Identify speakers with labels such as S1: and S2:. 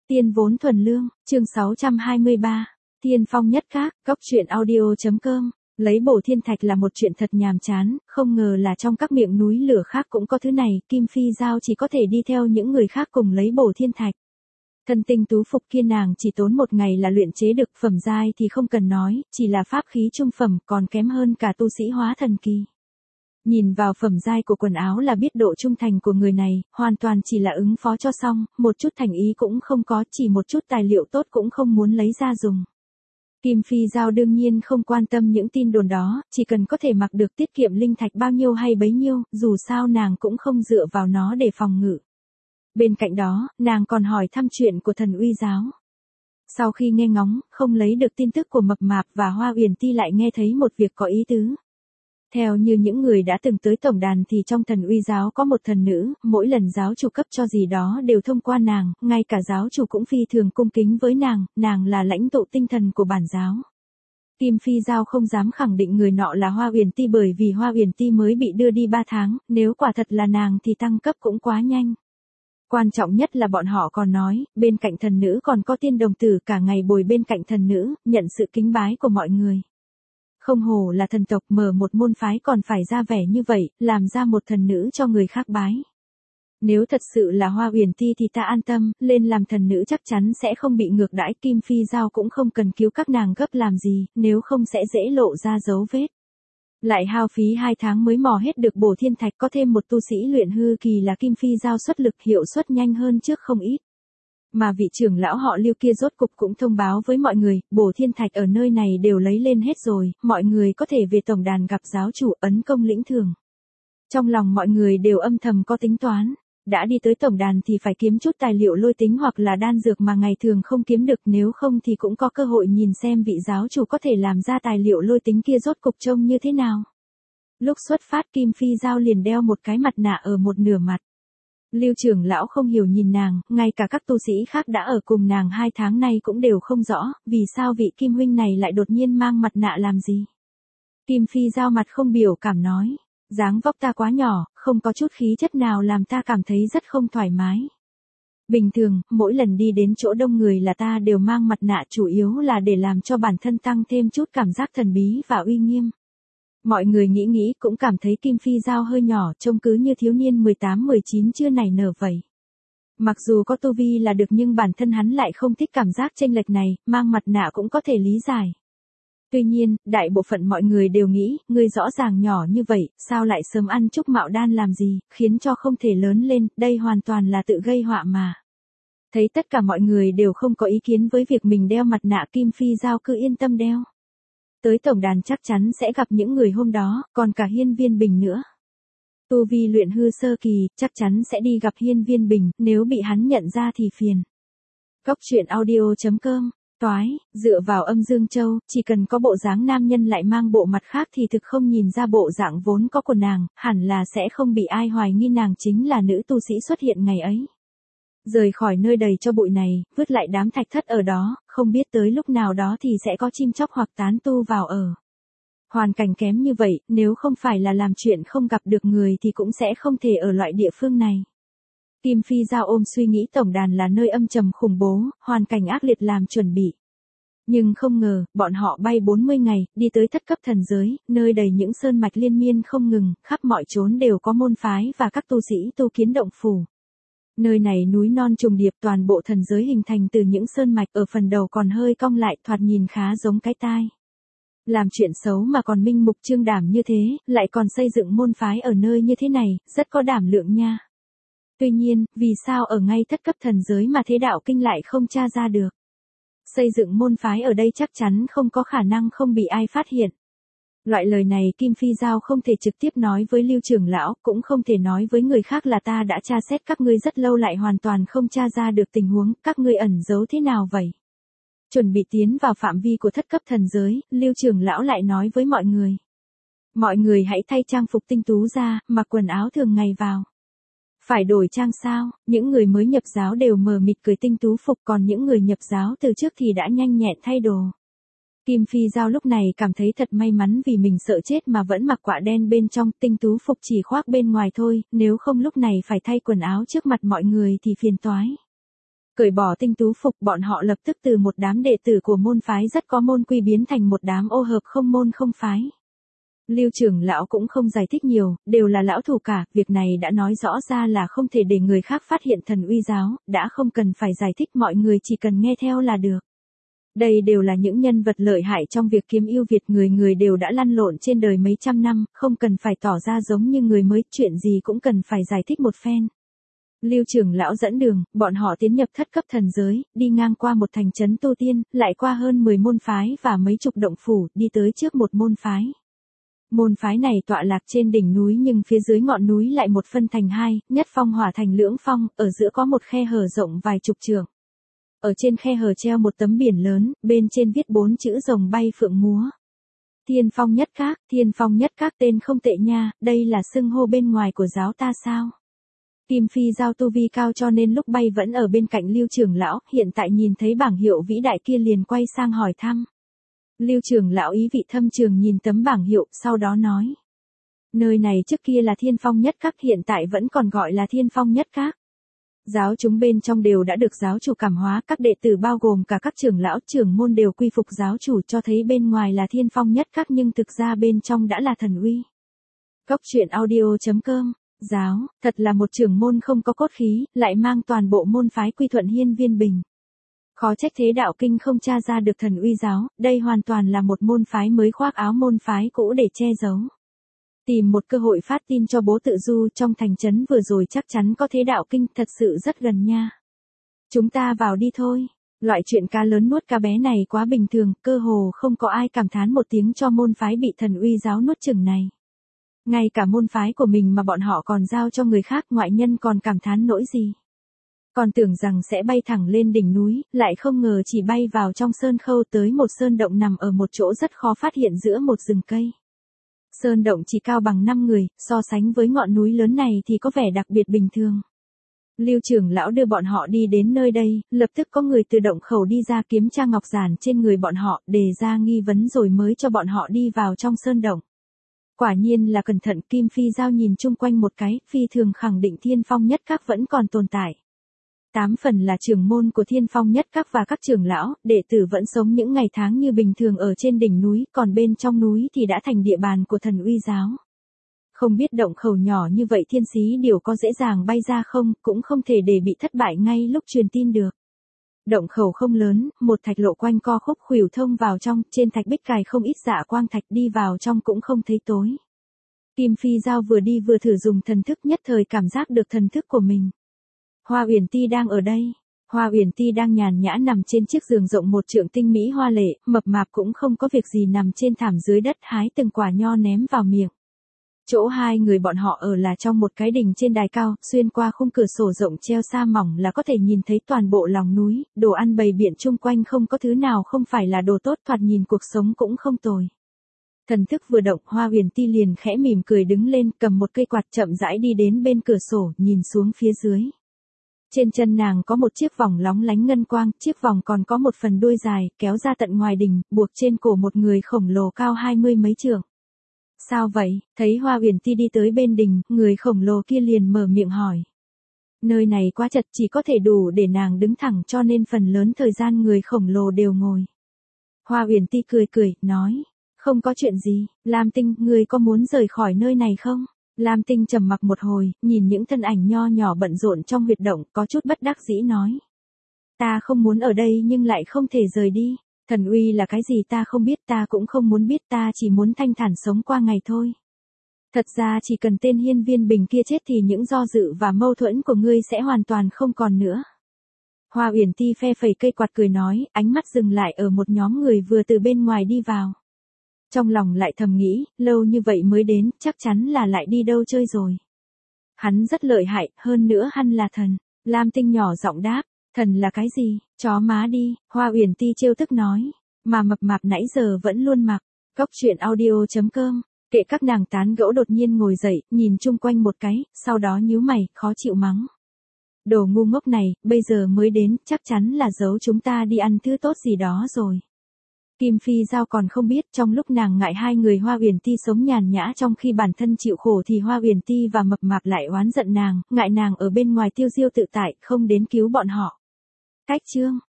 S1: Tiên vốn thuần lương, chương 623. Tiên phong nhất khác, góc truyện audio.com. Lấy bổ thiên thạch là một chuyện thật nhàm chán, không ngờ là trong các miệng núi lửa khác cũng có thứ này, Kim Phi Giao chỉ có thể đi theo những người khác cùng lấy bổ thiên thạch. Thân tinh tú phục kia nàng chỉ tốn một ngày là luyện chế được, phẩm giai thì không cần nói, chỉ là pháp khí trung phẩm còn kém hơn cả tu sĩ hóa thần kỳ. Nhìn vào phẩm giai của quần áo là biết độ trung thành của người này, hoàn toàn chỉ là ứng phó cho xong, một chút thành ý cũng không có, chỉ một chút tài liệu tốt cũng không muốn lấy ra dùng. Kim Phi Giao đương nhiên không quan tâm những tin đồn đó, chỉ cần có thể mặc được tiết kiệm linh thạch bao nhiêu hay bấy nhiêu, dù sao nàng cũng không dựa vào nó để phòng ngự. Bên cạnh đó, nàng còn hỏi thăm chuyện của Thần Uy giáo. Sau khi nghe ngóng, không lấy được tin tức của Mập Mạp và Hoa Uyển Ti lại nghe thấy một việc có ý tứ. Theo như những người đã từng tới tổng đàn thì trong Thần Uy giáo có một thần nữ, mỗi lần giáo chủ cấp cho gì đó đều thông qua nàng, ngay cả giáo chủ cũng phi thường cung kính với nàng là lãnh tụ tinh thần của bản giáo. Kim Phi Giao không dám khẳng định người nọ là Hoa Uyển Ti bởi vì Hoa Uyển Ti mới bị đưa đi 3 tháng, nếu quả thật là nàng thì tăng cấp cũng quá nhanh. Quan trọng nhất là bọn họ còn nói, bên cạnh thần nữ còn có tiên đồng tử cả ngày bồi bên cạnh thần nữ, nhận sự kính bái của mọi người. Không hổ là thần tộc, mở một môn phái còn phải ra vẻ như vậy, làm ra một thần nữ cho người khác bái. Nếu thật sự là Hoa Uyển Ti thì ta an tâm, lên làm thần nữ chắc chắn sẽ không bị ngược đãi. Kim Phi Giao cũng không cần cứu các nàng gấp làm gì, nếu không sẽ dễ lộ ra dấu vết. Lại hao phí 2 tháng mới mò hết được bổ thiên thạch, có thêm một tu sĩ luyện hư kỳ là Kim Phi Giao xuất lực, hiệu suất nhanh hơn trước không ít. Mà vị trưởng lão họ Lưu kia rốt cục cũng thông báo với mọi người, bổ thiên thạch ở nơi này đều lấy lên hết rồi, mọi người có thể về tổng đàn gặp giáo chủ, ấn công lĩnh thưởng. Trong lòng mọi người đều âm thầm có tính toán, đã đi tới tổng đàn thì phải kiếm chút tài liệu lôi tính hoặc là đan dược mà ngày thường không kiếm được, nếu không thì cũng có cơ hội nhìn xem vị giáo chủ có thể làm ra tài liệu lôi tính kia rốt cục trông như thế nào. Lúc xuất phát Kim Phi Giao liền đeo một cái mặt nạ ở một nửa mặt. Lưu trưởng lão không hiểu nhìn nàng, ngay cả các tu sĩ khác đã ở cùng nàng 2 tháng nay cũng đều không rõ, vì sao vị Kim huynh này lại đột nhiên mang mặt nạ làm gì. Kim Phi Giao mặt không biểu cảm nói, dáng vóc ta quá nhỏ, không có chút khí chất nào làm ta cảm thấy rất không thoải mái. Bình thường, mỗi lần đi đến chỗ đông người là ta đều mang mặt nạ, chủ yếu là để làm cho bản thân tăng thêm chút cảm giác thần bí và uy nghiêm. Mọi người nghĩ cũng cảm thấy Kim Phi Giao hơi nhỏ, trông cứ như thiếu niên 18-19 chưa nảy nở vậy. Mặc dù có tu vi là được nhưng bản thân hắn lại không thích cảm giác chênh lệch này, mang mặt nạ cũng có thể lý giải. Tuy nhiên, đại bộ phận mọi người đều nghĩ, ngươi rõ ràng nhỏ như vậy, sao lại sớm ăn trúc mạo đan làm gì, khiến cho không thể lớn lên, đây hoàn toàn là tự gây họa mà. Thấy tất cả mọi người đều không có ý kiến với việc mình đeo mặt nạ, Kim Phi Giao cứ yên tâm đeo. Tới tổng đàn chắc chắn sẽ gặp những người hôm đó, còn cả Hiên Viên Bình nữa. Tu vi luyện hư sơ kỳ, chắc chắn sẽ đi gặp Hiên Viên Bình, nếu bị hắn nhận ra thì phiền. Góc truyện audio.com. Toái, dựa vào Âm Dương Châu, chỉ cần có bộ dáng nam nhân lại mang bộ mặt khác thì thực không nhìn ra bộ dạng vốn có của nàng, hẳn là sẽ không bị ai hoài nghi nàng chính là nữ tu sĩ xuất hiện ngày ấy. Rời khỏi nơi đầy cho bụi này, vứt lại đám thạch thất ở đó, không biết tới lúc nào đó thì sẽ có chim chóc hoặc tán tu vào ở. Hoàn cảnh kém như vậy, nếu không phải là làm chuyện không gặp được người thì cũng sẽ không thể ở loại địa phương này. Kim Phi Giao ôm suy nghĩ tổng đàn là nơi âm trầm khủng bố, hoàn cảnh ác liệt làm chuẩn bị. Nhưng không ngờ, bọn họ bay 40 ngày, đi tới thất cấp thần giới, nơi đầy những sơn mạch liên miên không ngừng, khắp mọi chốn đều có môn phái và các tu sĩ tu kiến động phủ. Nơi này núi non trùng điệp, toàn bộ thần giới hình thành từ những sơn mạch, ở phần đầu còn hơi cong lại, thoạt nhìn khá giống cái tai. Làm chuyện xấu mà còn minh mục trương đảm như thế, lại còn xây dựng môn phái ở nơi như thế này, rất có đảm lượng nha. Tuy nhiên, vì sao ở ngay thất cấp thần giới mà thế đạo kinh lại không tra ra được? Xây dựng môn phái ở đây chắc chắn không có khả năng không bị ai phát hiện. Loại lời này Kim Phi Giao không thể trực tiếp nói với Lưu trưởng lão, cũng không thể nói với người khác là ta đã tra xét các ngươi rất lâu lại hoàn toàn không tra ra được tình huống, các ngươi ẩn giấu thế nào vậy? Chuẩn bị tiến vào phạm vi của thất cấp thần giới, Lưu trưởng lão lại nói với mọi người. Mọi người hãy thay trang phục tinh tú ra, mặc quần áo thường ngày vào. Phải đổi trang sao? Những người mới nhập giáo đều mờ mịt cười tinh tú phục, còn những người nhập giáo từ trước thì đã nhanh nhẹn thay đồ. Kim Phi Giao lúc này cảm thấy thật may mắn vì mình sợ chết mà vẫn mặc quạ đen bên trong, tinh tú phục chỉ khoác bên ngoài thôi, nếu không lúc này phải thay quần áo trước mặt mọi người thì phiền toái. Cởi bỏ tinh tú phục, bọn họ lập tức từ một đám đệ tử của môn phái rất có môn quy biến thành một đám ô hợp không môn không phái. Lưu trưởng lão cũng không giải thích nhiều, đều là lão thủ cả, việc này đã nói rõ ra là không thể để người khác phát hiện thần uy giáo, đã không cần phải giải thích, mọi người chỉ cần nghe theo là được. Đây đều là những nhân vật lợi hại trong việc kiếm ưu việt, người người đều đã lăn lộn trên đời mấy trăm năm, không cần phải tỏ ra giống như người mới, chuyện gì cũng cần phải giải thích một phen. Lưu trưởng lão dẫn đường, bọn họ tiến nhập thất cấp thần giới, đi ngang qua một thành trấn tu tiên, lại qua hơn 10 môn phái và mấy chục động phủ, đi tới trước một môn phái. Môn phái này tọa lạc trên đỉnh núi nhưng phía dưới ngọn núi lại một phân thành hai, nhất phong hỏa thành lưỡng phong, ở giữa có một khe hở rộng vài chục trượng. Ở trên khe hở treo một tấm biển lớn, bên trên viết 4 chữ rồng bay phượng múa. Thiên phong nhất các tên không tệ nha, đây là xưng hô bên ngoài của giáo ta sao? Kim Phi giao tu vi cao cho nên lúc bay vẫn ở bên cạnh Lưu trưởng lão, hiện tại nhìn thấy bảng hiệu vĩ đại kia liền quay sang hỏi thăm. Lưu trưởng lão ý vị thâm trường nhìn tấm bảng hiệu, sau đó nói. Nơi này trước kia là Thiên Phong Nhất Các, hiện tại vẫn còn gọi là Thiên Phong Nhất Các. Giáo chúng bên trong đều đã được giáo chủ cảm hóa, các đệ tử bao gồm cả các trưởng lão trưởng môn đều quy phục giáo chủ, cho thấy bên ngoài là Thiên Phong Nhất Các nhưng thực ra bên trong đã là thần uy. Cốc truyện audio.com. Giáo, thật là một trưởng môn không có cốt khí, lại mang toàn bộ môn phái quy thuận hiên viên bình. Khó trách thế đạo kinh không tra ra được thần uy giáo, đây hoàn toàn là một môn phái mới khoác áo môn phái cũ để che giấu. Tìm một cơ hội phát tin cho bố tự du trong thành trấn vừa rồi, chắc chắn có thế đạo kinh, thật sự rất gần nha. Chúng ta vào đi thôi. Loại chuyện cá lớn nuốt cá bé này quá bình thường, cơ hồ không có ai cảm thán một tiếng cho môn phái bị thần uy giáo nuốt chửng này. Ngay cả môn phái của mình mà bọn họ còn giao cho người khác, ngoại nhân còn cảm thán nỗi gì. Còn tưởng rằng sẽ bay thẳng lên đỉnh núi, lại không ngờ chỉ bay vào trong sơn khâu, tới một sơn động nằm ở một chỗ rất khó phát hiện giữa một rừng cây. Sơn động chỉ cao bằng 5 người, so sánh với ngọn núi lớn này thì có vẻ đặc biệt bình thường. Lưu trưởng lão đưa bọn họ đi đến nơi đây, lập tức có người từ động khẩu đi ra kiểm tra ngọc giản trên người bọn họ, đề ra nghi vấn rồi mới cho bọn họ đi vào trong sơn động. Quả nhiên là cẩn thận, Kim Phi giao nhìn chung quanh một cái, phi thường khẳng định Thiên Phong Nhất Các vẫn còn tồn tại. 8 phần là trưởng môn của Thiên Phong Nhất Các và các trưởng lão, đệ tử vẫn sống những ngày tháng như bình thường ở trên đỉnh núi, còn bên trong núi thì đã thành địa bàn của thần uy giáo. Không biết động khẩu nhỏ như vậy thiên sĩ điều có dễ dàng bay ra không, cũng không thể để bị thất bại ngay lúc truyền tin được. Động khẩu không lớn, một thạch lộ quanh co khúc khuỷu thông vào trong, trên thạch bích cài không ít dạ quang thạch, đi vào trong cũng không thấy tối. Kim Phi giao vừa đi vừa thử dùng thần thức, nhất thời cảm giác được thần thức của mình. Hoa Uyển Ti đang ở đây. Hoa Uyển Ti đang nhàn nhã nằm trên chiếc giường rộng một trượng tinh mỹ hoa lệ, mập mạp cũng không có việc gì nằm trên thảm dưới đất hái từng quả nho ném vào miệng. Chỗ hai người bọn họ ở là trong một cái đình trên đài cao, xuyên qua khung cửa sổ rộng treo sa mỏng là có thể nhìn thấy toàn bộ lòng núi, đồ ăn bày biện chung quanh không có thứ nào không phải là đồ tốt, thoạt nhìn cuộc sống cũng không tồi. Thần thức vừa động, Hoa Uyển Ti liền khẽ mỉm cười đứng lên, cầm một cây quạt chậm rãi đi đến bên cửa sổ, nhìn xuống phía dưới. Trên chân nàng có một chiếc vòng lóng lánh ngân quang, chiếc vòng còn có một phần đuôi dài, kéo ra tận ngoài đình, buộc trên cổ một người khổng lồ cao 20 mấy trượng. Sao vậy? Thấy Hoa Uyển Ti đi tới bên đình, người khổng lồ kia liền mở miệng hỏi. Nơi này quá chật, chỉ có thể đủ để nàng đứng thẳng, cho nên phần lớn thời gian người khổng lồ đều ngồi. Hoa Uyển Ti cười cười, nói. Không có chuyện gì, Lam Tinh, ngươi có muốn rời khỏi nơi này không? Lam Tinh trầm mặc một hồi, nhìn những thân ảnh nho nhỏ bận rộn trong huyệt động, có chút bất đắc dĩ nói. Ta không muốn ở đây nhưng lại không thể rời đi. Thần uy là cái gì ta không biết, ta cũng không muốn biết, ta chỉ muốn thanh thản sống qua ngày thôi. Thật ra chỉ cần tên hiên viên bình kia chết thì những do dự và mâu thuẫn của ngươi sẽ hoàn toàn không còn nữa. Hoa Uyển Ti phe phẩy cây quạt cười nói, ánh mắt dừng lại ở một nhóm người vừa từ bên ngoài đi vào. Trong lòng lại thầm nghĩ, lâu như vậy mới đến, chắc chắn là lại đi đâu chơi rồi. Hắn rất lợi hại, hơn nữa hắn là thần. Lam Tinh nhỏ giọng đáp, thần là cái gì, chó má đi, Hoa Uyển Ti trêu tức nói, mà mập mạp nãy giờ vẫn luôn mặc. Cốc truyện audio.com, kệ các nàng tán gẫu, đột nhiên ngồi dậy, nhìn chung quanh một cái, sau đó nhíu mày, khó chịu mắng. Đồ ngu ngốc này, bây giờ mới đến, chắc chắn là giấu chúng ta đi ăn thứ tốt gì đó rồi. Kim Phi giao còn không biết, trong lúc nàng ngại hai người Hoa Uyển Ti sống nhàn nhã trong khi bản thân chịu khổ thì Hoa Uyển Ti và mập mạp lại oán giận nàng, ngại nàng ở bên ngoài tiêu diêu tự tại, không đến cứu bọn họ. Cách chương